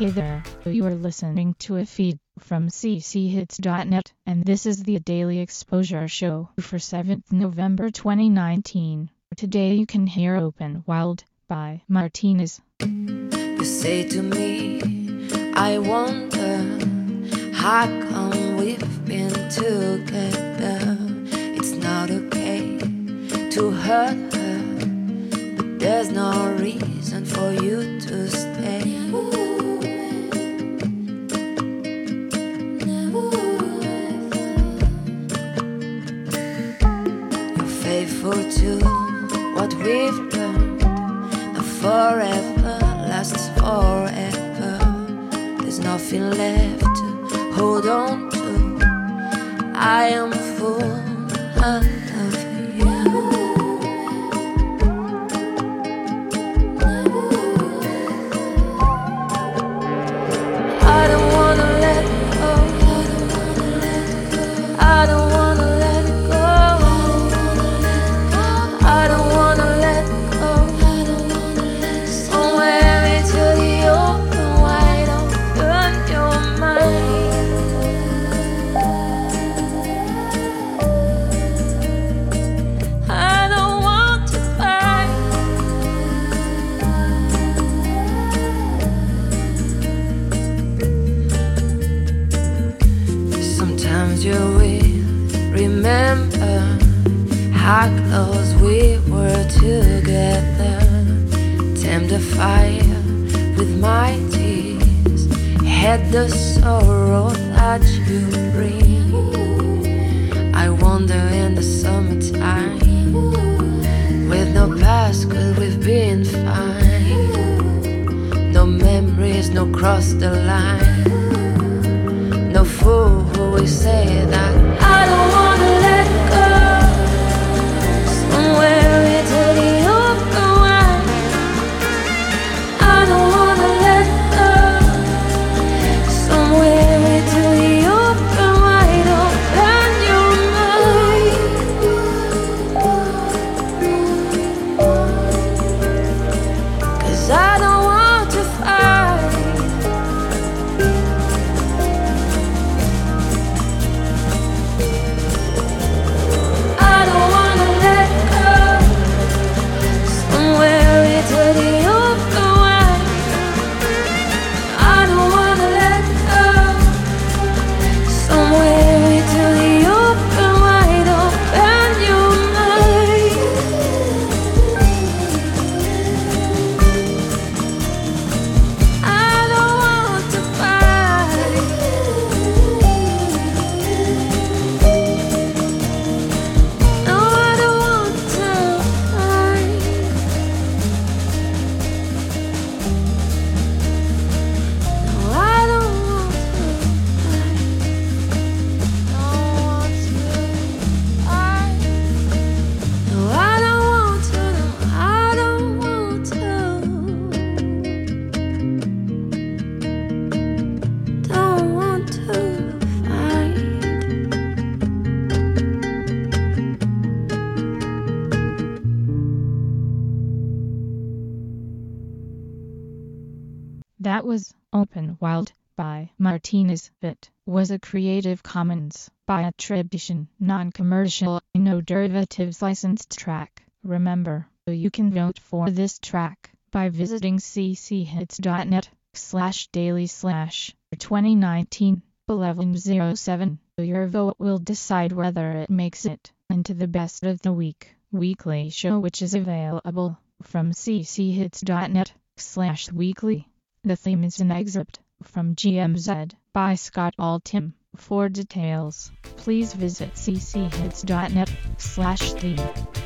Hey there, you are listening to a feed from cchits.net, and this is the Daily Exposure Show for 7th November 2019. Today you can hear Open Wild by Martinez. You say to me, I wonder, how come we've been together? It's not okay to hurt her, but there's no reason for you to stay. You're faithful to what we've learned. Now forever lasts forever. There's nothing left to hold on to. I am full of you. I don't wanna let go. I don't wanna let go. I don't wanna let go. Somewhere into the open, wide open, your mind. I don't want to fight. Sometimes you will remember how close we were together. Tame the fire with my tears, had the sorrow that you bring. I wander in the summertime, with no past, 'cause we've been fine. No memories, no cross the line. No fool who will say that I don't wanna let go. Somewhere into the open wide. I don't wanna let go. Somewhere into the open wide. Open your mind. 'Cause I don't want to fight. I don't wanna let go. Somewhere into the open wide. I don't wanna let go. Somewhere into the open wide. Open your mind. I don't want to fight. No, I don't want to fight. No, I don't want to fight. Don't want to fight. No, I don't want to. No, I don't want to. Don't want to fight. That was Open Wild by Martinez. It was a Creative Commons by attribution, non-commercial, no derivatives licensed track. Remember, you can vote for this track by visiting cchits.net/daily/2019-1107. Your vote will decide whether it makes it into the Best of the Week weekly show, which is available from cchits.net/weekly. The theme is an excerpt from GMZ by Scott Altham. For details, please visit cchits.net/theme.